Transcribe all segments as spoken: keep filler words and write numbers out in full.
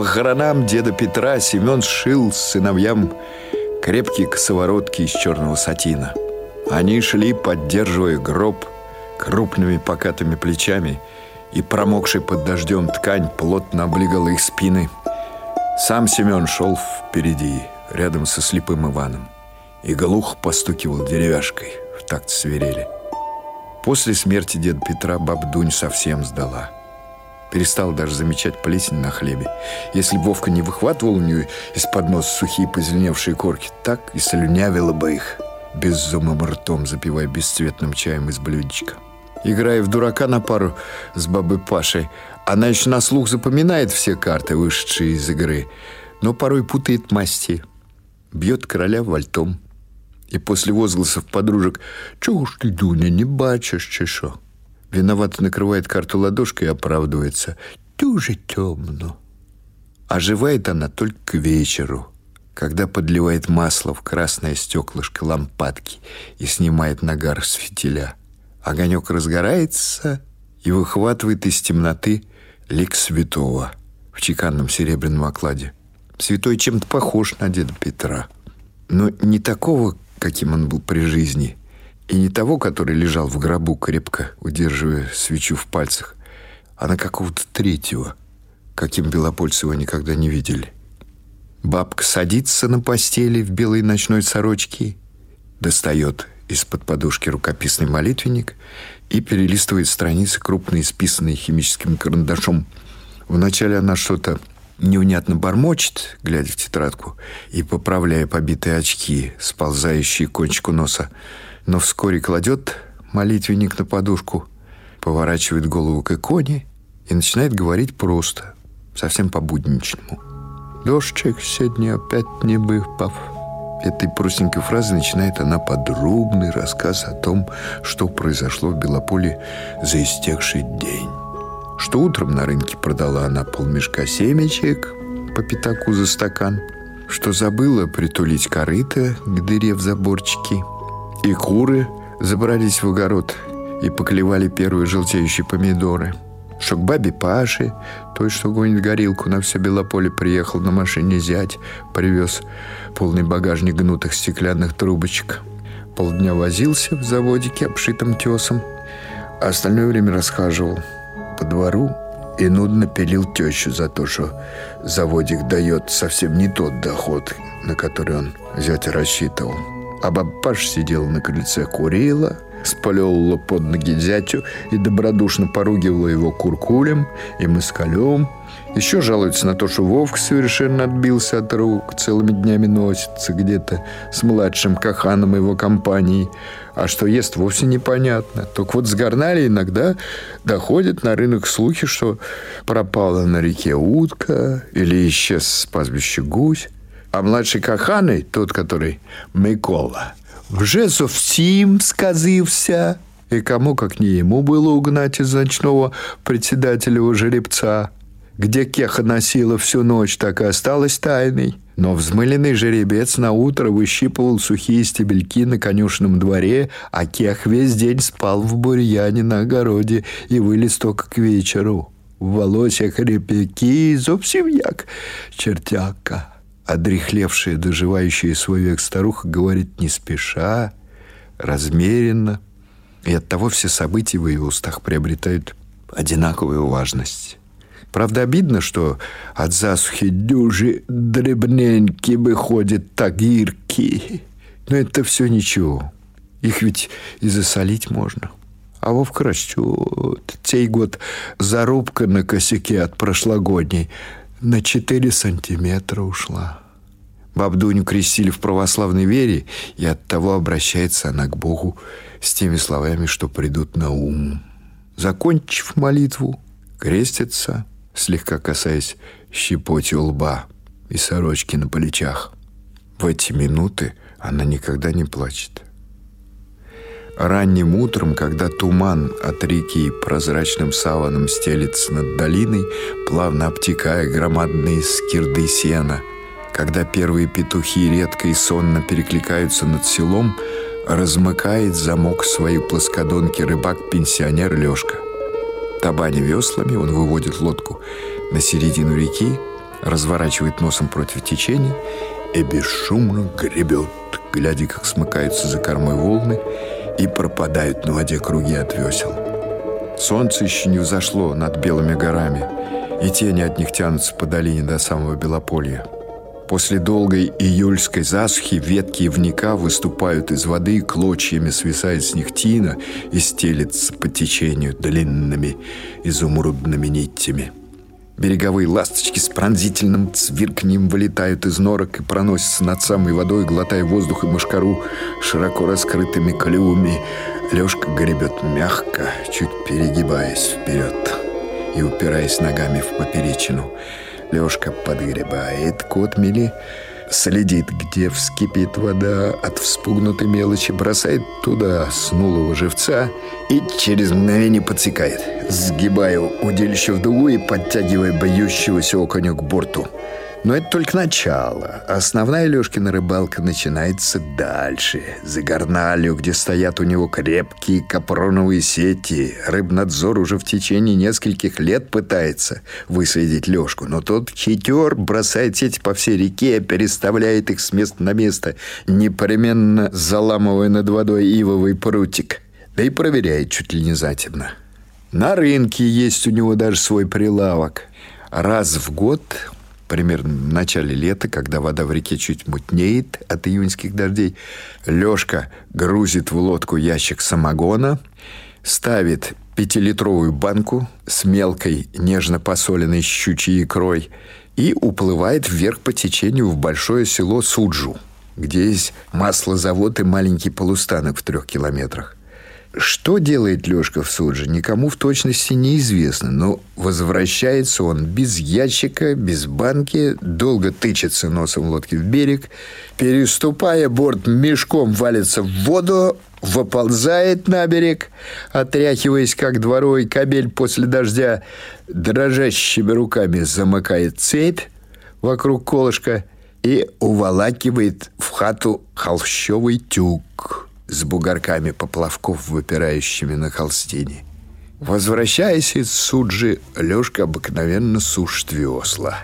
похоронам деда Петра Семен сшил сыновьям крепкие косоворотки из черного сатина. Они шли, поддерживая гроб крупными покатыми плечами, и промокшая под дождем ткань плотно облегала их спины. Сам Семен шел впереди, рядом со слепым Иваном, и глухо постукивал деревяшкой в такт свирели. После смерти деда Петра баба Дунь совсем сдала. Перестала даже замечать плесень на хлебе. Если Вовка не выхватывал у нее из-под носа сухие позеленевшие корки, так и слюнявила бы их, беззубым ртом запивая бесцветным чаем из блюдечка. Играя в дурака на пару с бабой Пашей, она еще на слух запоминает все карты, вышедшие из игры, но порой путает масти, бьет короля вальтом. И после возгласов подружек «Чего ж ты, Дуня, не бачишь, чешо?» виновато накрывает карту ладошкой и оправдывается «Дуже темно». Оживает она только к вечеру, когда подливает масло в красное стеклышко лампадки и снимает нагар с фитиля. Огонек разгорается и выхватывает из темноты лик святого в чеканном серебряном окладе. Святой чем-то похож на деда Петра, но не такого, каким он был при жизни, и не того, который лежал в гробу крепко, удерживая свечу в пальцах, а на какого-то третьего, каким белопольцы его никогда не видели. Бабка садится на постели в белой ночной сорочке, достает из-под подушки рукописный молитвенник и перелистывает страницы, крупно исписанные химическим карандашом. Вначале она что-то невнятно бормочет, глядя в тетрадку и поправляя побитые очки, сползающие к кончику носа, но вскоре кладет молитвенник на подушку, поворачивает голову к иконе и начинает говорить просто, совсем по-будничному. «Дождик сегодня опять не выпав». Этой простенькой фразой начинает она подробный рассказ о том, что произошло в Белополе за истекший день. Что утром на рынке продала она полмешка семечек по пятаку за стакан, что забыла притулить корыто к дыре в заборчике, и куры забрались в огород и поклевали первые желтеющие помидоры, что к бабе Паше, той, что гонит горилку, на все Белополе приехал на машине зять, привез полный багажник гнутых стеклянных трубочек. Полдня возился в заводике, обшитым тесом, а остальное время расхаживал по двору и нудно пилил тещу за то, что заводик дает совсем не тот доход, на который он зятя рассчитывал. А баба Паша сидела на крыльце, курила, сплевывала под ноги зятю и добродушно поругивала его куркулем и москалем. Еще жалуется на то, что Вовка совершенно отбился от рук, целыми днями носится где-то с младшим каханом его компании, а что ест, вовсе непонятно. Только вот с горнали иногда доходят на рынок слухи, что пропала на реке утка или исчез с пастбища гусь, а младший каханый, тот, который Микола, вже совсем сказывся, и кому, как не ему, было угнать из ночного председателева жеребца. Где кеха носила всю ночь, так и осталась тайной. Но взмыленный жеребец наутро выщипывал сухие стебельки на конюшенном дворе, а кех весь день спал в бурьяне на огороде и вылез только к вечеру. В волосях репяки, зовсім як чертяка. Одряхлевшая, доживающая свой век старуха говорит не спеша, размеренно, и оттого все события в ее устах приобретают одинаковую важность. Правда, обидно, что от засухи дюжи дребненьки выходят тагирки, но это все ничего, их ведь и засолить можно. А Вовка растет. Сей год зарубка на косяке от прошлогодней на четыре сантиметра ушла. Бабу Дуню крестили в православной вере, и оттого обращается она к Богу с теми словами, что придут на ум. Закончив молитву, крестится, слегка касаясь щепотью лба и сорочки на плечах. В эти минуты она никогда не плачет. Ранним утром, когда туман от реки прозрачным саваном стелится над долиной, плавно обтекая громадные скирды сена, когда первые петухи редко и сонно перекликаются над селом, размыкает замок своей плоскодонки рыбак-пенсионер Лешка. Табаня веслами, он выводит лодку на середину реки, разворачивает носом против течения и бесшумно гребет, глядя, как смыкаются за кормой волны и пропадают на воде круги от весел. Солнце еще не взошло над белыми горами, и тени от них тянутся по долине до самого Белополья. После долгой июльской засухи ветки ивника выступают из воды, клочьями свисает с них тина и стелется по течению длинными изумрудными нитями. Береговые ласточки с пронзительным цвирканьем вылетают из норок и проносятся над самой водой, глотая воздух и мошкару широко раскрытыми клювами. Лёшка гребет мягко, чуть перегибаясь вперед и упираясь ногами в поперечину. Лёшка подгребает к отмели, следит, где вскипит вода от вспугнутой мелочи, бросает туда снулого живца и через мгновение подсекает, сгибая удилище в дугу и подтягивая бьющегося окуня к борту. Но это только начало. Основная Лёшкина рыбалка начинается дальше, за горналью, где стоят у него крепкие капроновые сети. Рыбнадзор уже в течение нескольких лет пытается выследить Лёшку, но тот хитер бросает сети по всей реке, переставляет их с места на место, непременно заламывая над водой ивовый прутик, да и проверяет чуть ли не затемно. На рынке есть у него даже свой прилавок. Раз в год, примерно в начале лета, когда вода в реке чуть мутнеет от июньских дождей, Лёшка грузит в лодку ящик самогона, ставит пятилитровую банку с мелкой, нежно посоленной щучьей икрой и уплывает вверх по течению в большое село Суджу, где есть маслозавод и маленький полустанок в трех километрах. Что делает Лёшка в Судже, никому в точности неизвестно, но возвращается он без ящика, без банки, долго тычется носом лодки в берег, переступая борт, мешком валится в воду, выползает на берег, отряхиваясь, как дворовый кобель после дождя, дрожащими руками замыкает цепь вокруг колышка и уволакивает в хату холщовый тюк с бугорками поплавков, выпирающими на холстине. Возвращаясь из Суджи, Лёшка обыкновенно сушит весла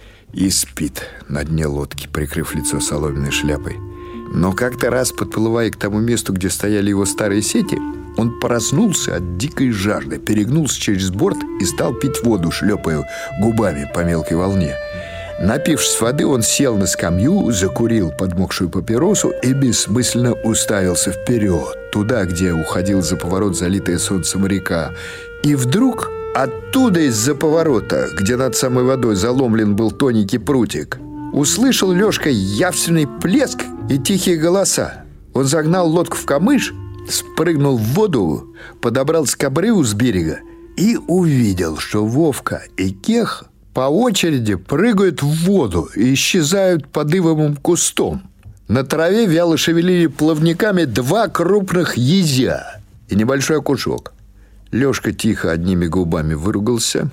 и спит на дне лодки, прикрыв лицо соломенной шляпой. Но как-то раз, подплывая к тому месту, где стояли его старые сети, он проснулся от дикой жажды, перегнулся через борт и стал пить воду, шлепая губами по мелкой волне. Напившись воды, он сел на скамью, закурил подмокшую папиросу и бессмысленно уставился вперед, туда, где уходил за поворот залитая солнцем река. И вдруг оттуда, из-за поворота, где над самой водой заломлен был тоненький прутик, услышал Лёшка явственный плеск и тихие голоса. Он загнал лодку в камыш, спрыгнул в воду, подобрался к обрыву с берега и увидел, что Вовка и Кех по очереди прыгают в воду и исчезают под ивовым кустом. На траве вяло шевелили плавниками два крупных езя и небольшой окушок. Лёшка тихо одними губами выругался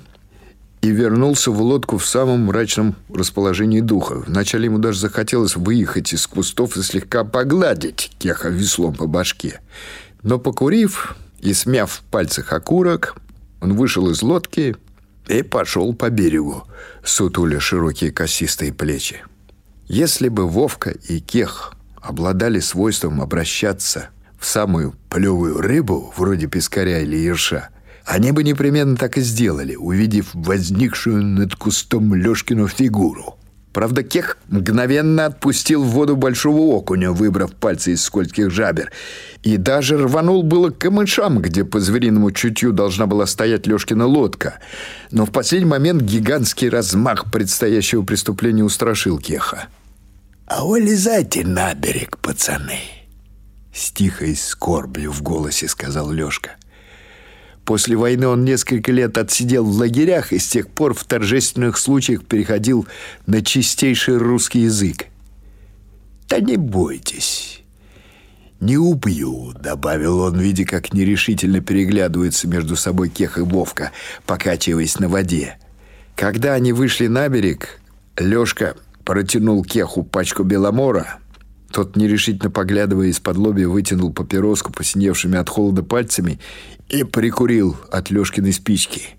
и вернулся в лодку в самом мрачном расположении духа. Вначале ему даже захотелось выехать из кустов и слегка погладить Кеха веслом по башке. Но, покурив и смяв в пальцах окурок, он вышел из лодки и пошел по берегу, сутуля широкие косистые плечи. Если бы Вовка и Кех обладали свойством обращаться в самую плевую рыбу, вроде пескаря или ерша, они бы непременно так и сделали, увидев возникшую над кустом Лёшкину фигуру. Правда, Кех мгновенно отпустил в воду большого окуня, выбрав пальцы из скользких жабер, и даже рванул было к камышам, где по звериному чутью должна была стоять Лёшкина лодка. Но в последний момент гигантский размах предстоящего преступления устрашил Кеха. «А вылезайте на берег, пацаны!» С тихой скорбью в голосе сказал Лёшка. После войны он несколько лет отсидел в лагерях и с тех пор в торжественных случаях переходил на чистейший русский язык. «Да не бойтесь, не убью», — добавил он, видя, как нерешительно переглядываются между собой Кех и Вовка, покачиваясь на воде. Когда они вышли на берег, Лёшка протянул Кеху пачку беломора. Тот, нерешительно поглядывая из-под лобья, вытянул папироску посиневшими от холода пальцами и прикурил от Лёшкиной спички.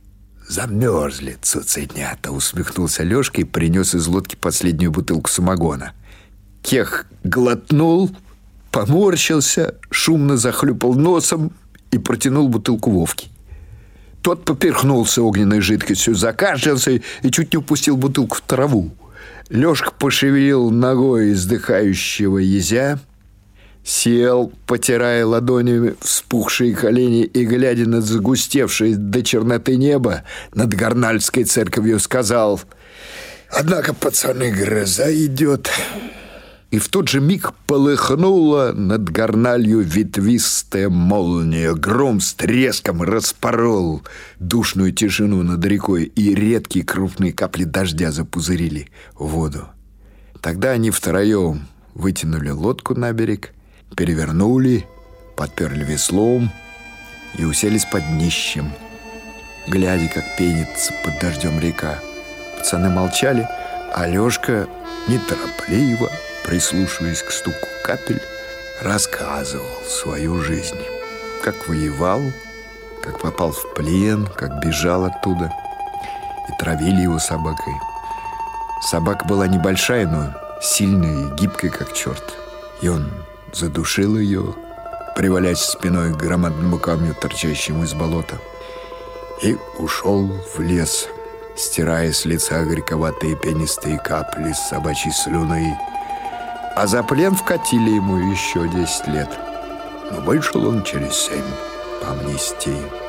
замерзли цуценята, усмехнулся Лёшка и принес из лодки последнюю бутылку самогона. Кех глотнул, поморщился, шумно захлюпал носом и протянул бутылку Вовке. Тот поперхнулся огненной жидкостью, закашлялся и чуть не упустил бутылку в траву. Лёшка пошевелил ногой издыхающего езя, сел, потирая ладонями вспухшие колени и, глядя на загустевшее до черноты небо над Горнальской церковью, сказал: «Однако, пацаны, гроза идет». И в тот же миг полыхнула над Горналью ветвистая молния. Гром с треском распорол душную тишину над рекой, и редкие крупные капли дождя запузырили воду. Тогда они втроем вытянули лодку на берег, перевернули, подперли веслом и уселись под днищем, глядя, как пенится под дождем река. Пацаны молчали, а Лёшка неторопливо, прислушиваясь к стуку капель, рассказывал свою жизнь. Как воевал, как попал в плен, как бежал оттуда. И травили его собакой. Собака была небольшая, но сильная и гибкая, как черт. И он задушил ее, привалясь спиной к громадному камню, торчащему из болота, и ушел в лес, стирая с лица горьковатые пенистые капли с собачьей слюной. А за плен вкатили ему еще десять лет. Но вышел он через семь по амнистии.